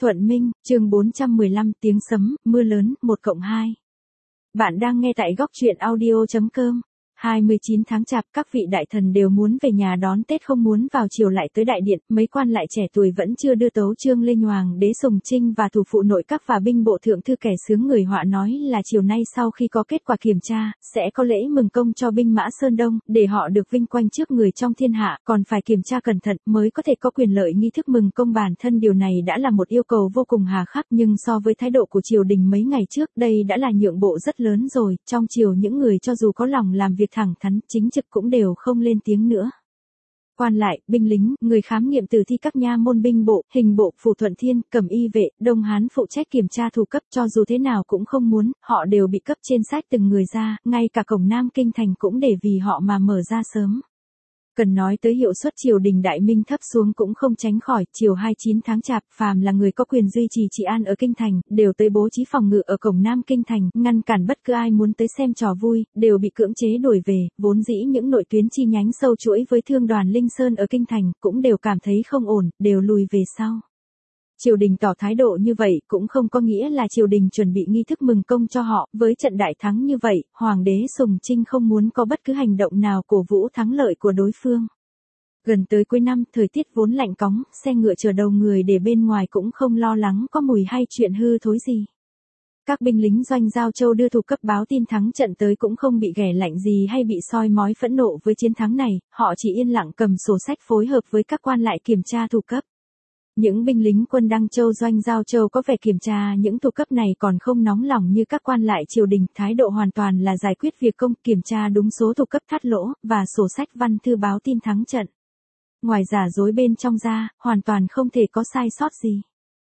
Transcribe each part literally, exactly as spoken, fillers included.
Thuận Minh, chương bốn trăm mười lăm tiếng sấm, mưa lớn, một cộng hai. Bạn đang nghe tại góc truyện audio chấm com. hai mươi chín tháng Chạp, các vị đại thần đều muốn về nhà đón Tết, không muốn vào chiều lại tới đại điện, mấy quan lại trẻ tuổi vẫn chưa đưa tấu chương lên Hoàng đế Sùng Trinh và thủ phụ nội các và binh bộ thượng thư kẻ sướng người họa nói là chiều nay sau khi có kết quả kiểm tra, sẽ có lễ mừng công cho binh mã Sơn Đông, để họ được vinh quang trước người trong thiên hạ, còn phải kiểm tra cẩn thận mới có thể có quyền lợi nghi thức mừng công bản thân. Điều này đã là một yêu cầu vô cùng hà khắc, nhưng so với thái độ của triều đình mấy ngày trước, đây đã là nhượng bộ rất lớn rồi. Trong triều những người cho dù có lòng làm việc thẳng thắn, chính trực cũng đều không lên tiếng nữa. Quan lại, binh lính, người khám nghiệm tử thi các nha môn binh bộ, hình bộ, phủ thuận thiên, cẩm y vệ, Đông Hán phụ trách kiểm tra thủ cấp, cho dù thế nào cũng không muốn, họ đều bị cấp trên sách từng người ra, ngay cả cổng Nam Kinh thành cũng để vì họ mà mở ra sớm. Cần nói tới hiệu suất triều đình đại minh thấp xuống cũng không tránh khỏi, chiều hai mươi chín tháng Chạp, phàm là người có quyền duy trì trị an ở kinh thành, đều tới bố trí phòng ngự ở cổng Nam Kinh thành, ngăn cản bất cứ ai muốn tới xem trò vui, đều bị cưỡng chế đuổi về. Vốn dĩ những nội tuyến chi nhánh sâu chuỗi với thương đoàn Linh Sơn ở kinh thành, cũng đều cảm thấy không ổn, đều lùi về sau. Triều đình tỏ thái độ như vậy cũng không có nghĩa là triều đình chuẩn bị nghi thức mừng công cho họ, với trận đại thắng như vậy, Hoàng đế Sùng Trinh không muốn có bất cứ hành động nào cổ vũ thắng lợi của đối phương. Gần tới cuối năm, thời tiết vốn lạnh cóng, xe ngựa chở đầu người để bên ngoài cũng không lo lắng có mùi hay chuyện hư thối gì. Các binh lính doanh Giao Châu đưa thủ cấp báo tin thắng trận tới cũng không bị ghẻ lạnh gì hay bị soi mói phẫn nộ với chiến thắng này, họ chỉ yên lặng cầm sổ sách phối hợp với các quan lại kiểm tra thủ cấp. Những binh lính quân Đăng Châu doanh Giao Châu có vẻ kiểm tra những thủ cấp này còn không nóng lòng như các quan lại triều đình, thái độ hoàn toàn là giải quyết việc công, kiểm tra đúng số thủ cấp thắt lỗ, và sổ sách văn thư báo tin thắng trận. Ngoài giả dối bên trong ra, hoàn toàn không thể có sai sót gì.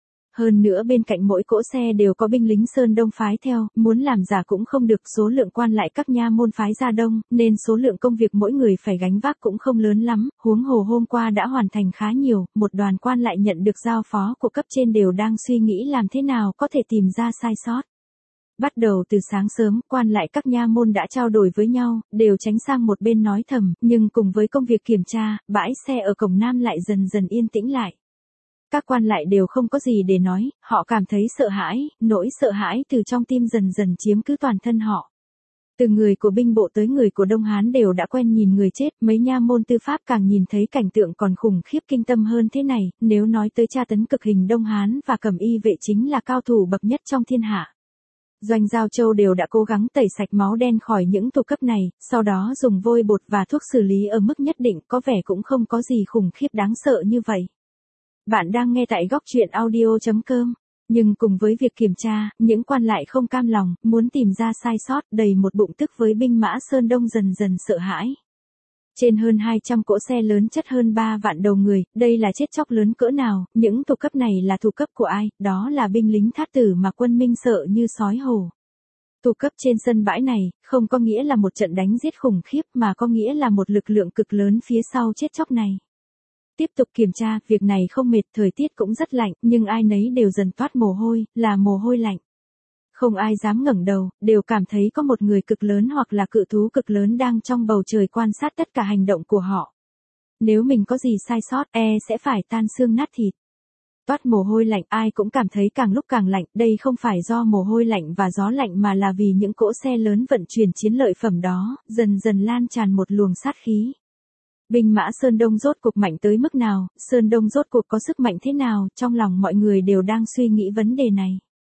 Hơn nữa bên cạnh mỗi cỗ xe đều có binh lính Sơn Đông phái theo, muốn làm giả cũng không được. Số lượng quan lại các nha môn phái ra đông, nên số lượng công việc mỗi người phải gánh vác cũng không lớn lắm, huống hồ hôm qua đã hoàn thành khá nhiều, một đoàn quan lại nhận được giao phó của cấp trên đều đang suy nghĩ làm thế nào có thể tìm ra sai sót. Bắt đầu từ sáng sớm, quan lại các nha môn đã trao đổi với nhau, đều tránh sang một bên nói thầm, nhưng cùng với công việc kiểm tra, bãi xe ở cổng Nam lại dần dần yên tĩnh lại. Các quan lại đều không có gì để nói, họ cảm thấy sợ hãi, nỗi sợ hãi từ trong tim dần dần chiếm cứ toàn thân họ. Từ người của binh bộ tới người của Đông Hán đều đã quen nhìn người chết, mấy nha môn tư pháp càng nhìn thấy cảnh tượng còn khủng khiếp kinh tâm hơn thế này, nếu nói tới tra tấn cực hình Đông Hán và cẩm y vệ chính là cao thủ bậc nhất trong thiên hạ. Doanh Giao Châu đều đã cố gắng tẩy sạch máu đen khỏi những thủ cấp này, sau đó dùng vôi bột và thuốc xử lý ở mức nhất định, có vẻ cũng không có gì khủng khiếp đáng sợ như vậy. Bạn đang nghe tại góc truyện audio chấm com. Nhưng cùng với việc kiểm tra, những quan lại không cam lòng, muốn tìm ra sai sót, đầy một bụng tức với binh mã Sơn Đông dần dần sợ hãi. Trên hơn hai trăm cỗ xe lớn chất hơn ba vạn đầu người, đây là chết chóc lớn cỡ nào, những thủ cấp này là thủ cấp của ai, đó là binh lính thát tử mà quân Minh sợ như sói hổ. Thủ cấp trên sân bãi này, không có nghĩa là một trận đánh giết khủng khiếp mà có nghĩa là một lực lượng cực lớn phía sau chết chóc này. Tiếp tục kiểm tra, việc này không mệt, thời tiết cũng rất lạnh, nhưng ai nấy đều dần toát mồ hôi, là mồ hôi lạnh. Không ai dám ngẩng đầu, đều cảm thấy có một người cực lớn hoặc là cự thú cực lớn đang trong bầu trời quan sát tất cả hành động của họ. Nếu mình có gì sai sót, e sẽ phải tan xương nát thịt. Toát mồ hôi lạnh, ai cũng cảm thấy càng lúc càng lạnh, đây không phải do mồ hôi lạnh và gió lạnh mà là vì những cỗ xe lớn vận chuyển chiến lợi phẩm đó, dần dần lan tràn một luồng sát khí. Binh mã Sơn Đông rốt cuộc mạnh tới mức nào, Sơn Đông rốt cuộc có sức mạnh thế nào, trong lòng mọi người đều đang suy nghĩ vấn đề này.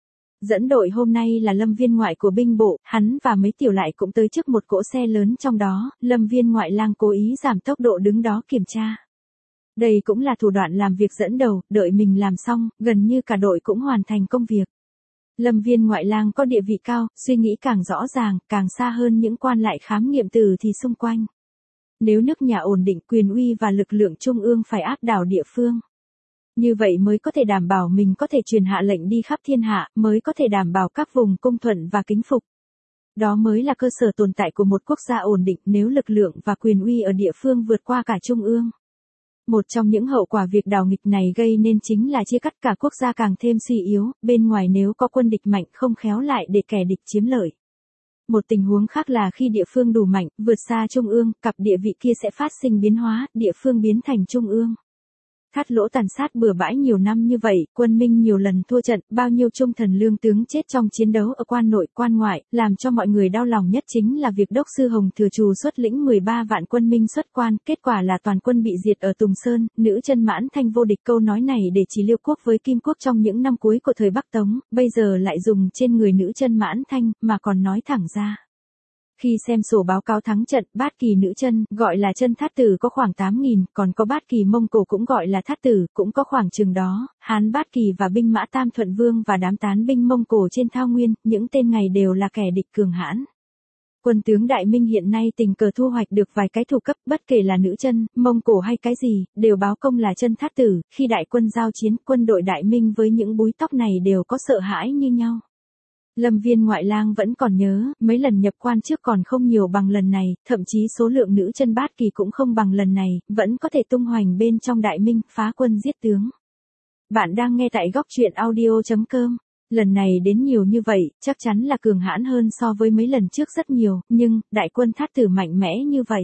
Dẫn đội hôm nay là Lâm Viên ngoại của binh bộ, hắn và mấy tiểu lại cũng tới trước một cỗ xe lớn trong đó, Lâm Viên ngoại lang cố ý giảm tốc độ đứng đó kiểm tra. Đây cũng là thủ đoạn làm việc dẫn đầu, đợi mình làm xong, gần như cả đội cũng hoàn thành công việc. Lâm Viên ngoại lang có địa vị cao, suy nghĩ càng rõ ràng, càng xa hơn những quan lại khám nghiệm tử thì xung quanh. Nếu nước nhà ổn định, quyền uy và lực lượng trung ương phải áp đảo địa phương. Như vậy mới có thể đảm bảo mình có thể truyền hạ lệnh đi khắp thiên hạ, mới có thể đảm bảo các vùng cung thuận và kính phục. Đó mới là cơ sở tồn tại của một quốc gia ổn định, nếu lực lượng và quyền uy ở địa phương vượt qua cả trung ương. Một trong những hậu quả việc đảo nghịch này gây nên chính là chia cắt cả quốc gia càng thêm suy yếu, bên ngoài nếu có quân địch mạnh không khéo lại để kẻ địch chiếm lợi. Một tình huống khác là khi địa phương đủ mạnh, vượt xa trung ương, cặp địa vị kia sẽ phát sinh biến hóa, địa phương biến thành trung ương. Thát Lỗ tàn sát bừa bãi nhiều năm như vậy, quân Minh nhiều lần thua trận, bao nhiêu trung thần lương tướng chết trong chiến đấu ở quan nội, quan ngoại, làm cho mọi người đau lòng nhất chính là việc đốc sư Hồng Thừa Trù xuất lĩnh mười ba vạn quân Minh xuất quan, kết quả là toàn quân bị diệt ở Tùng Sơn, nữ chân Mãn Thanh vô địch. Câu nói này để chỉ Liêu quốc với Kim quốc trong những năm cuối của thời Bắc Tống, bây giờ lại dùng trên người nữ chân Mãn Thanh, mà còn nói thẳng ra. Khi xem sổ báo cáo thắng trận, Bát Kỳ nữ chân, gọi là chân Thát Tử có khoảng tám nghìn, còn có Bát Kỳ Mông Cổ cũng gọi là Thát Tử, cũng có khoảng chừng đó, Hán Bát Kỳ và binh mã Tam Thuận Vương và đám tán binh Mông Cổ trên thao nguyên, những tên này đều là kẻ địch cường hãn. Quân tướng Đại Minh hiện nay tình cờ thu hoạch được vài cái thủ cấp, bất kể là nữ chân, Mông Cổ hay cái gì, đều báo công là chân Thát Tử, khi đại quân giao chiến, quân đội Đại Minh với những búi tóc này đều có sợ hãi như nhau. Lâm Viên ngoại lang vẫn còn nhớ, mấy lần nhập quan trước còn không nhiều bằng lần này, thậm chí số lượng nữ chân Bát Kỳ cũng không bằng lần này, vẫn có thể tung hoành bên trong Đại Minh, phá quân giết tướng. Bạn đang nghe tại góc truyện audio chấm com. Lần này đến nhiều như vậy, chắc chắn là cường hãn hơn so với mấy lần trước rất nhiều, nhưng, đại quân Thát Tử mạnh mẽ như vậy.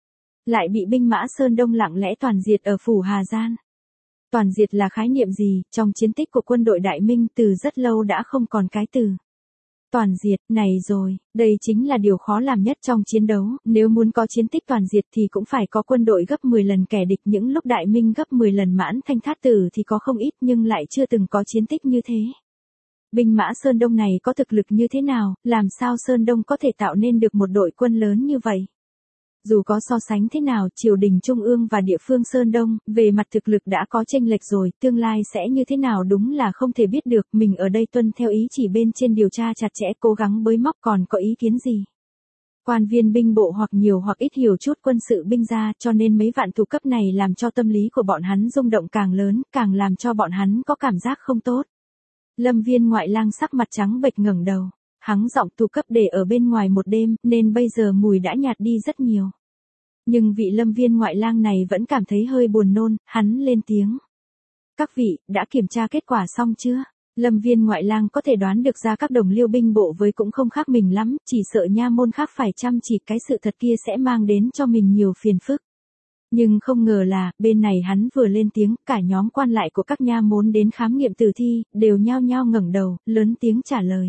Lại bị binh mã Sơn Đông lặng lẽ toàn diệt ở phủ Hà Gian. Toàn diệt là khái niệm gì, trong chiến tích của quân đội Đại Minh từ rất lâu đã không còn cái từ toàn diệt này rồi, đây chính là điều khó làm nhất trong chiến đấu, nếu muốn có chiến tích toàn diệt thì cũng phải có quân đội gấp mười lần kẻ địch, những lúc Đại Minh gấp mười lần Mãn Thanh Thát Tử thì có không ít nhưng lại chưa từng có chiến tích như thế. Binh mã Sơn Đông này có thực lực như thế nào, làm sao Sơn Đông có thể tạo nên được một đội quân lớn như vậy? Dù có so sánh thế nào, triều đình trung ương và địa phương Sơn Đông, về mặt thực lực đã có chênh lệch rồi, tương lai sẽ như thế nào đúng là không thể biết được, mình ở đây tuân theo ý chỉ bên trên điều tra chặt chẽ, cố gắng bới móc, còn có ý kiến gì? Quan viên binh bộ hoặc nhiều hoặc ít hiểu chút quân sự binh ra, cho nên mấy vạn thủ cấp này làm cho tâm lý của bọn hắn rung động càng lớn, càng làm cho bọn hắn có cảm giác không tốt. Lâm Viên ngoại lang sắc mặt trắng bệch ngẩng đầu. Hắn giọng thủ cấp để ở bên ngoài một đêm, nên bây giờ mùi đã nhạt đi rất nhiều. Nhưng vị Lâm Viên ngoại lang này vẫn cảm thấy hơi buồn nôn, hắn lên tiếng. Các vị, đã kiểm tra kết quả xong chưa? Lâm Viên ngoại lang có thể đoán được ra các đồng liêu binh bộ với cũng không khác mình lắm, chỉ sợ nha môn khác phải chăm chỉ cái sự thật kia sẽ mang đến cho mình nhiều phiền phức. Nhưng không ngờ là, bên này hắn vừa lên tiếng, cả nhóm quan lại của các nha môn đến khám nghiệm tử thi, đều nhao nhao ngẩng đầu, lớn tiếng trả lời.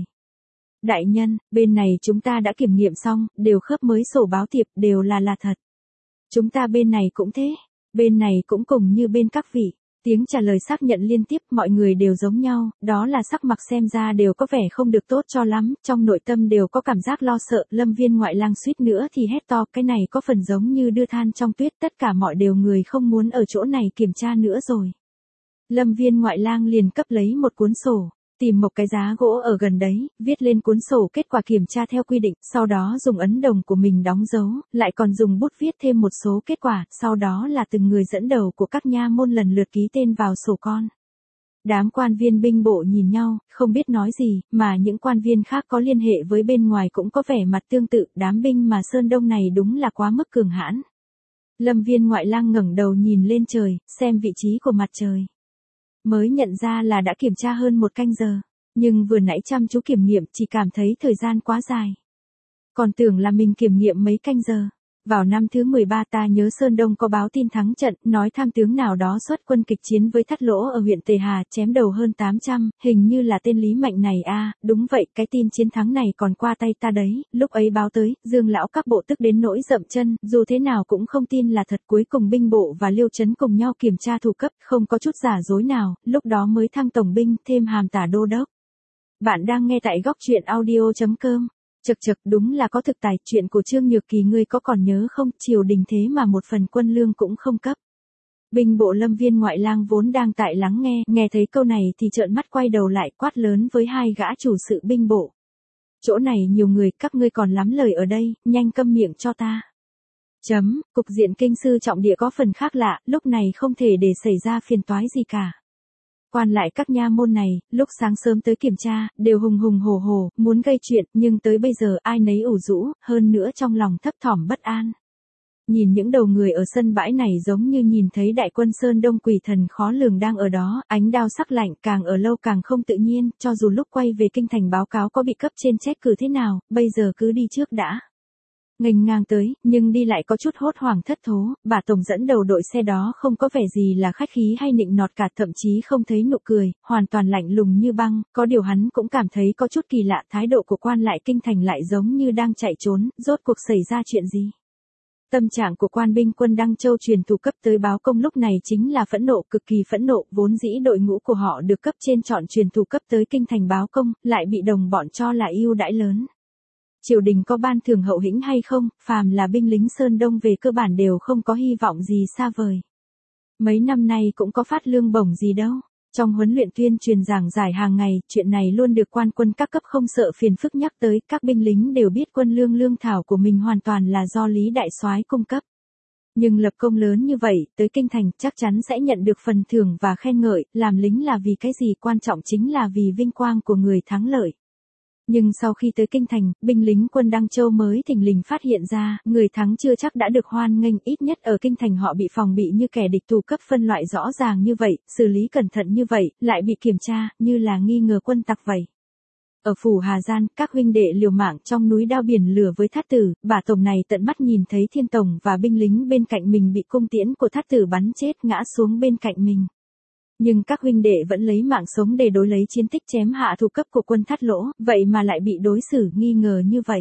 Đại nhân, bên này chúng ta đã kiểm nghiệm xong, đều khớp mới sổ báo thiệp, đều là là thật. Chúng ta bên này cũng thế, bên này cũng cùng như bên các vị. Tiếng trả lời xác nhận liên tiếp, mọi người đều giống nhau, đó là sắc mặt xem ra đều có vẻ không được tốt cho lắm, trong nội tâm đều có cảm giác lo sợ. Lâm Viên ngoại lang suýt nữa thì hét to, cái này có phần giống như đưa than trong tuyết, tất cả mọi đều người không muốn ở chỗ này kiểm tra nữa rồi. Lâm Viên ngoại lang liền cấp lấy một cuốn sổ. Tìm một cái giá gỗ ở gần đấy, viết lên cuốn sổ kết quả kiểm tra theo quy định, sau đó dùng ấn đồng của mình đóng dấu, lại còn dùng bút viết thêm một số kết quả, sau đó là từng người dẫn đầu của các nha môn lần lượt ký tên vào sổ con. Đám quan viên binh bộ nhìn nhau, không biết nói gì, mà những quan viên khác có liên hệ với bên ngoài cũng có vẻ mặt tương tự, đám binh mà Sơn Đông này đúng là quá mức cường hãn. Lâm Viên ngoại lang ngẩng đầu nhìn lên trời, xem vị trí của mặt trời. Mới nhận ra là đã kiểm tra hơn một canh giờ, nhưng vừa nãy chăm chú kiểm nghiệm chỉ cảm thấy thời gian quá dài. Còn tưởng là mình kiểm nghiệm mấy canh giờ. Vào năm thứ mười ba ta nhớ Sơn Đông có báo tin thắng trận, nói tham tướng nào đó xuất quân kịch chiến với Thát Lỗ ở huyện Tề Hà, chém đầu hơn tám trăm, hình như là tên Lý Mạnh này a, à, đúng vậy, cái tin chiến thắng này còn qua tay ta đấy, lúc ấy báo tới, Dương lão các bộ tức đến nỗi dậm chân, dù thế nào cũng không tin là thật, cuối cùng binh bộ và Liêu Trấn cùng nhau kiểm tra thủ cấp, không có chút giả dối nào, lúc đó mới thăng tổng binh, thêm hàm tả đô đốc. Bạn đang nghe tại góc truyện audio chấm com. Chật chật, đúng là có thực tài, chuyện của Trương Nhược Kỳ ngươi có còn nhớ không, triều đình thế mà một phần quân lương cũng không cấp. Binh bộ Lâm Viên ngoại lang vốn đang tại lắng nghe, nghe thấy câu này thì trợn mắt quay đầu lại quát lớn với hai gã chủ sự binh bộ. Chỗ này nhiều người, các ngươi còn lắm lời ở đây, nhanh câm miệng cho ta. Chấm, cục diện kinh sư trọng địa có phần khác lạ, lúc này không thể để xảy ra phiền toái gì cả. Quan lại các nha môn này, lúc sáng sớm tới kiểm tra, đều hùng hùng hổ hổ, muốn gây chuyện, nhưng tới bây giờ ai nấy ủ rũ, hơn nữa trong lòng thấp thỏm bất an. Nhìn những đầu người ở sân bãi này giống như nhìn thấy đại quân Sơn Đông quỷ thần khó lường đang ở đó, ánh đao sắc lạnh, càng ở lâu càng không tự nhiên, cho dù lúc quay về kinh thành báo cáo có bị cấp trên trách cử thế nào, bây giờ cứ đi trước đã. nghênh ngang tới, nhưng đi lại có chút hốt hoảng thất thố, bà tổng dẫn đầu đội xe đó không có vẻ gì là khách khí hay nịnh nọt cả, thậm chí không thấy nụ cười, hoàn toàn lạnh lùng như băng, có điều hắn cũng cảm thấy có chút kỳ lạ, thái độ của quan lại kinh thành lại giống như đang chạy trốn, rốt cuộc xảy ra chuyện gì? Tâm trạng của quan binh quân Đăng Châu truyền thủ cấp tới báo công lúc này chính là phẫn nộ, cực kỳ phẫn nộ, vốn dĩ đội ngũ của họ được cấp trên chọn truyền thủ cấp tới kinh thành báo công, lại bị đồng bọn cho là ưu đãi lớn. Triều đình có ban thưởng hậu hĩnh hay không, phàm là binh lính Sơn Đông về cơ bản đều không có hy vọng gì xa vời. Mấy năm nay cũng có phát lương bổng gì đâu. Trong huấn luyện tuyên truyền giảng giải hàng ngày, chuyện này luôn được quan quân các cấp không sợ phiền phức nhắc tới, các binh lính đều biết quân lương lương thảo của mình hoàn toàn là do Lý Đại Soái cung cấp. Nhưng lập công lớn như vậy, tới kinh thành chắc chắn sẽ nhận được phần thưởng và khen ngợi, làm lính là vì cái gì, quan trọng chính là vì vinh quang của người thắng lợi. Nhưng sau khi tới kinh thành, binh lính quân Đăng Châu mới thình lình phát hiện ra, người thắng chưa chắc đã được hoan nghênh, ít nhất ở kinh thành họ bị phòng bị như kẻ địch, thủ cấp phân loại rõ ràng như vậy, xử lý cẩn thận như vậy, lại bị kiểm tra, như là nghi ngờ quân tặc vậy. Ở phủ Hà Giang, các huynh đệ liều mạng trong núi đao biển lửa với Thát Tử, bà tổng này tận mắt nhìn thấy Thiên tổng và binh lính bên cạnh mình bị cung tiễn của Thát Tử bắn chết, ngã xuống bên cạnh mình. Nhưng các huynh đệ vẫn lấy mạng sống để đối lấy chiến tích chém hạ thủ cấp của quân Thát Lỗ, vậy mà lại bị đối xử nghi ngờ như vậy.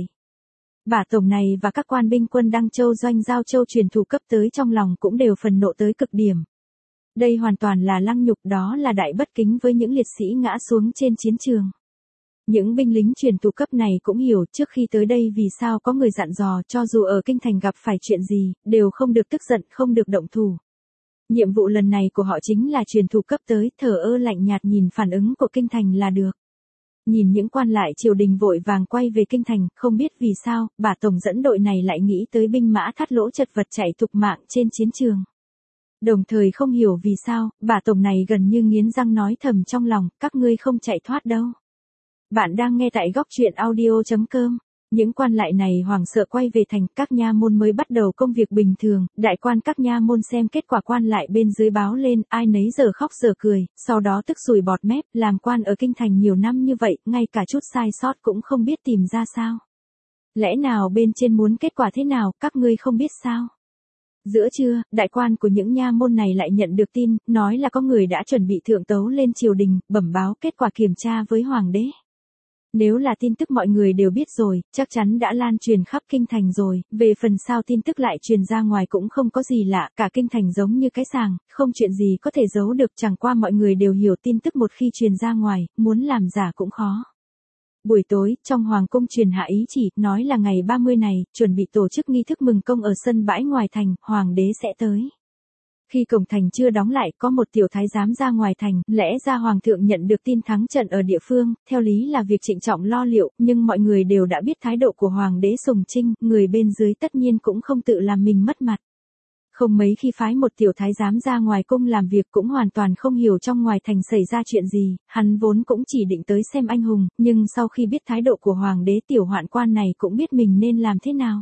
Bà tổng này và các quan binh quân Đăng Châu Doanh Giao Châu truyền thủ cấp tới trong lòng cũng đều phần nộ tới cực điểm. Đây hoàn toàn là lăng nhục, đó là đại bất kính với những liệt sĩ ngã xuống trên chiến trường. Những binh lính truyền thủ cấp này cũng hiểu trước khi tới đây vì sao có người dặn dò cho dù ở kinh thành gặp phải chuyện gì, đều không được tức giận, không được động thủ. Nhiệm vụ lần này của họ chính là truyền thủ cấp tới, thờ ơ lạnh nhạt nhìn phản ứng của kinh thành là được. Nhìn những quan lại triều đình vội vàng quay về kinh thành, không biết vì sao, bà tổng dẫn đội này lại nghĩ tới binh mã Thát Lỗ chật vật chạy thục mạng trên chiến trường. Đồng thời không hiểu vì sao, bà tổng này gần như nghiến răng nói thầm trong lòng, các ngươi không chạy thoát đâu. Bạn đang nghe tại góc truyện audio chấm com. Những quan lại này hoảng sợ quay về thành, các nha môn mới bắt đầu công việc bình thường, đại quan các nha môn xem kết quả quan lại bên dưới báo lên, ai nấy giờ khóc giờ cười, sau đó tức sùi bọt mép, làm quan ở kinh thành nhiều năm như vậy, ngay cả chút sai sót cũng không biết tìm ra sao. Lẽ nào bên trên muốn kết quả thế nào, các ngươi không biết sao? Giữa trưa, đại quan của những nha môn này lại nhận được tin, nói là có người đã chuẩn bị thượng tấu lên triều đình, bẩm báo kết quả kiểm tra với hoàng đế. Nếu là tin tức mọi người đều biết rồi, chắc chắn đã lan truyền khắp kinh thành rồi, về phần sao tin tức lại truyền ra ngoài cũng không có gì lạ, cả kinh thành giống như cái sàng, không chuyện gì có thể giấu được, chẳng qua mọi người đều hiểu tin tức một khi truyền ra ngoài, muốn làm giả cũng khó. Buổi tối, trong hoàng cung truyền hạ ý chỉ, nói là ngày ba mươi này, chuẩn bị tổ chức nghi thức mừng công ở sân bãi ngoài thành, hoàng đế sẽ tới. Khi cổng thành chưa đóng lại, có một tiểu thái giám ra ngoài thành, lẽ ra hoàng thượng nhận được tin thắng trận ở địa phương, theo lý là việc trịnh trọng lo liệu, nhưng mọi người đều đã biết thái độ của hoàng đế sùng trinh, người bên dưới tất nhiên cũng không tự làm mình mất mặt. Không mấy khi phái một tiểu thái giám ra ngoài cung làm việc cũng hoàn toàn không hiểu trong ngoài thành xảy ra chuyện gì, hắn vốn cũng chỉ định tới xem anh hùng, nhưng sau khi biết thái độ của hoàng đế, tiểu hoạn quan này cũng biết mình nên làm thế nào.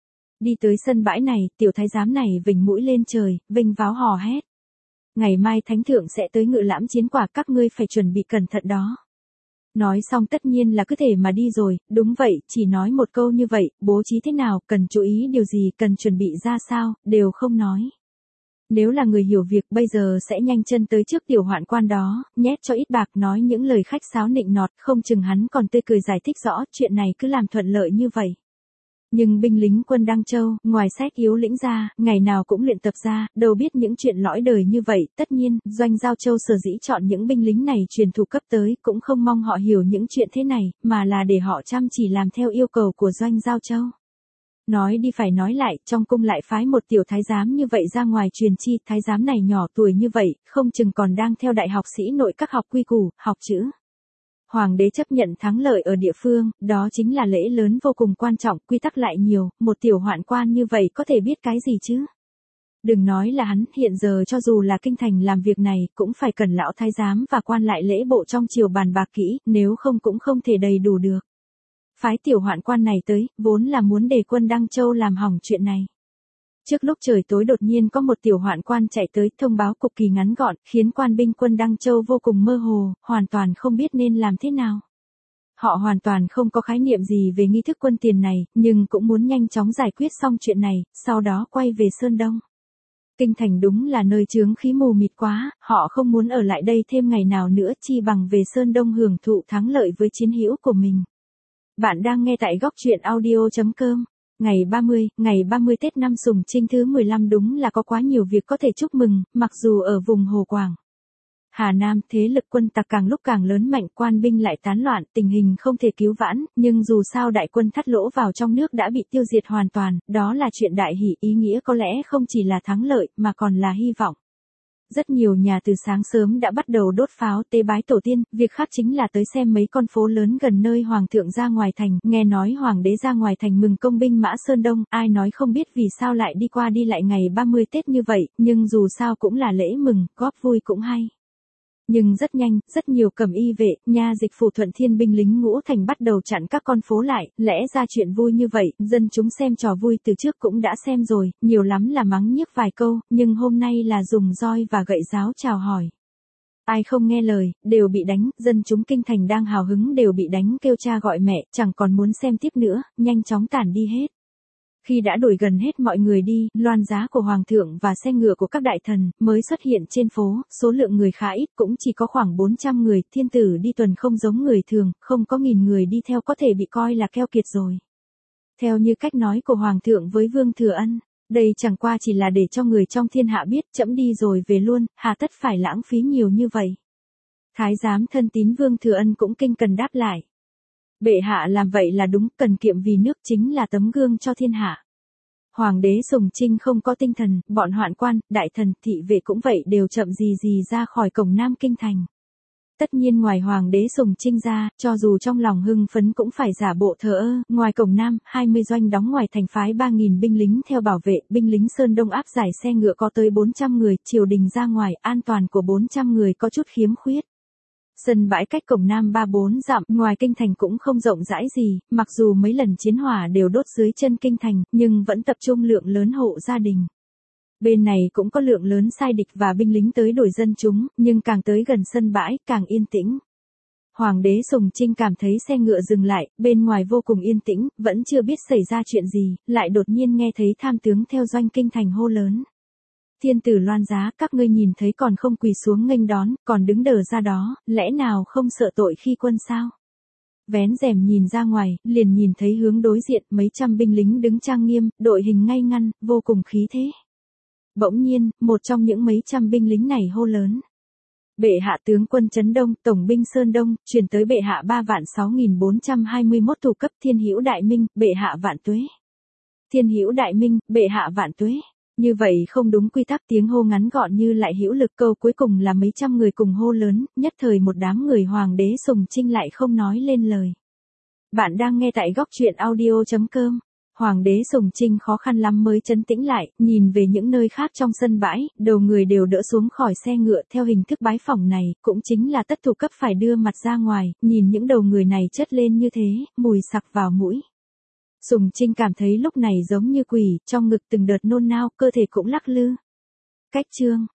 Đi tới sân bãi này, tiểu thái giám này vểnh mũi lên trời, vênh váo hò hét. Ngày mai thánh thượng sẽ tới ngự lãm chiến quả, các ngươi phải chuẩn bị cẩn thận đó. Nói xong tất nhiên là cứ thể mà đi rồi, đúng vậy, chỉ nói một câu như vậy, bố trí thế nào, cần chú ý điều gì, cần chuẩn bị ra sao, đều không nói. Nếu là người hiểu việc bây giờ sẽ nhanh chân tới trước tiểu hoạn quan đó, nhét cho ít bạc, nói những lời khách sáo nịnh nọt, không chừng hắn còn tươi cười giải thích rõ, chuyện này cứ làm thuận lợi như vậy. Nhưng binh lính quân Đăng Châu, ngoài sách yếu lĩnh ra, ngày nào cũng luyện tập ra, đâu biết những chuyện lõi đời như vậy, tất nhiên, Doanh Giao Châu sở dĩ chọn những binh lính này truyền thủ cấp tới, cũng không mong họ hiểu những chuyện thế này, mà là để họ chăm chỉ làm theo yêu cầu của Doanh Giao Châu. Nói đi phải nói lại, trong cung lại phái một tiểu thái giám như vậy ra ngoài truyền chi, thái giám này nhỏ tuổi như vậy, không chừng còn đang theo đại học sĩ nội các học quy củ, học chữ. Hoàng đế chấp nhận thắng lợi ở địa phương, đó chính là lễ lớn vô cùng quan trọng, quy tắc lại nhiều, một tiểu hoạn quan như vậy có thể biết cái gì chứ? Đừng nói là hắn, hiện giờ cho dù là kinh thành làm việc này, cũng phải cần lão thái giám và quan lại lễ bộ trong triều bàn bạc kỹ, nếu không cũng không thể đầy đủ được. Phái tiểu hoạn quan này tới, vốn là muốn để quân Đăng Châu làm hỏng chuyện này. Trước lúc trời tối đột nhiên có một tiểu hoạn quan chạy tới, thông báo cực kỳ ngắn gọn, khiến quan binh quân Đăng Châu vô cùng mơ hồ, hoàn toàn không biết nên làm thế nào. Họ hoàn toàn không có khái niệm gì về nghi thức quân tiền này, nhưng cũng muốn nhanh chóng giải quyết xong chuyện này, sau đó quay về Sơn Đông. Kinh thành đúng là nơi chướng khí mù mịt quá, họ không muốn ở lại đây thêm ngày nào nữa, chi bằng về Sơn Đông hưởng thụ thắng lợi với chiến hữu của mình. Bạn đang nghe tại góc truyện audio chấm com. Ngày ba mươi, ngày ba mươi Tết năm Sùng Trinh thứ mười lăm đúng là có quá nhiều việc có thể chúc mừng, mặc dù ở vùng Hồ Quảng, Hà Nam, thế lực quân tặc càng lúc càng lớn mạnh, quan binh lại tán loạn, tình hình không thể cứu vãn, nhưng dù sao đại quân thắt lỗ vào trong nước đã bị tiêu diệt hoàn toàn, đó là chuyện đại hỷ, ý nghĩa có lẽ không chỉ là thắng lợi, mà còn là hy vọng. Rất nhiều nhà từ sáng sớm đã bắt đầu đốt pháo tế bái tổ tiên, việc khác chính là tới xem mấy con phố lớn gần nơi hoàng thượng ra ngoài thành, nghe nói hoàng đế ra ngoài thành mừng công binh Mã Sơn Đông, ai nói không biết vì sao lại đi qua đi lại ngày ba mươi Tết như vậy, nhưng dù sao cũng là lễ mừng, góp vui cũng hay. Nhưng rất nhanh, rất nhiều cẩm y vệ, nha dịch phủ Thuận Thiên binh lính Ngũ Thành bắt đầu chặn các con phố lại, lẽ ra chuyện vui như vậy, dân chúng xem trò vui từ trước cũng đã xem rồi, nhiều lắm là mắng nhiếc vài câu, nhưng hôm nay là dùng roi và gậy giáo chào hỏi. Ai không nghe lời, đều bị đánh, dân chúng kinh thành đang hào hứng đều bị đánh kêu cha gọi mẹ, chẳng còn muốn xem tiếp nữa, nhanh chóng tản đi hết. Khi đã đuổi gần hết mọi người đi, loan giá của hoàng thượng và xe ngựa của các đại thần mới xuất hiện trên phố, số lượng người khá ít, cũng chỉ có khoảng bốn trăm người, thiên tử đi tuần không giống người thường, không có nghìn người đi theo có thể bị coi là keo kiệt rồi. Theo như cách nói của hoàng thượng với Vương Thừa Ân, đây chẳng qua chỉ là để cho người trong thiên hạ biết, trẫm đi rồi về luôn, hà tất phải lãng phí nhiều như vậy. Thái giám thân tín Vương Thừa Ân cũng kinh cần đáp lại. Bệ hạ làm vậy là đúng, cần kiệm vì nước chính là tấm gương cho thiên hạ. Hoàng đế Sùng Trinh không có tinh thần, bọn hoạn quan, đại thần, thị vệ cũng vậy đều chậm gì gì ra khỏi cổng Nam Kinh thành. Tất nhiên ngoài Hoàng đế Sùng Trinh ra, cho dù trong lòng hưng phấn cũng phải giả bộ thờ ơ, ngoài cổng Nam, hai mươi doanh đóng ngoài thành phái ba nghìn binh lính theo bảo vệ, binh lính Sơn Đông áp giải xe ngựa có tới bốn trăm người, triều đình ra ngoài, an toàn của bốn trăm người có chút khiếm khuyết. Sân bãi cách cổng Nam ba bốn dặm, ngoài kinh thành cũng không rộng rãi gì, mặc dù mấy lần chiến hỏa đều đốt dưới chân kinh thành, nhưng vẫn tập trung lượng lớn hộ gia đình. Bên này cũng có lượng lớn sai địch và binh lính tới đuổi dân chúng, nhưng càng tới gần sân bãi, càng yên tĩnh. Hoàng đế Sùng Trinh cảm thấy xe ngựa dừng lại, bên ngoài vô cùng yên tĩnh, vẫn chưa biết xảy ra chuyện gì, lại đột nhiên nghe thấy tham tướng theo doanh kinh thành hô lớn. Thiên tử loan giá, các ngươi nhìn thấy còn không quỳ xuống nghênh đón, còn đứng đờ ra đó, lẽ nào không sợ tội khi quân sao? Vén rèm nhìn ra ngoài, liền nhìn thấy hướng đối diện, mấy trăm binh lính đứng trang nghiêm, đội hình ngay ngăn, vô cùng khí thế. Bỗng nhiên, một trong những mấy trăm binh lính này hô lớn. Bệ hạ tướng quân Trấn Đông, tổng binh Sơn Đông, truyền tới bệ hạ ba vạn sáu nghìn bốn trăm hai mươi mốt thủ cấp Thiên Hữu Đại Minh, bệ hạ vạn tuế. Thiên Hữu Đại Minh, bệ hạ vạn tuế. Như vậy không đúng quy tắc, tiếng hô ngắn gọn như lại hữu lực, câu cuối cùng là mấy trăm người cùng hô lớn, nhất thời một đám người Hoàng đế Sùng Trinh lại không nói lên lời. Bạn đang nghe tại góc truyện audio chấm com. Hoàng đế Sùng Trinh khó khăn lắm mới trấn tĩnh lại, nhìn về những nơi khác trong sân bãi, đầu người đều đỡ xuống khỏi xe ngựa theo hình thức bái phỏng này, cũng chính là tất thủ cấp phải đưa mặt ra ngoài, nhìn những đầu người này chất lên như thế, mùi sặc vào mũi. Sùng Trinh cảm thấy lúc này giống như quỷ, trong ngực từng đợt nôn nao, cơ thể cũng lắc lư. Cách chương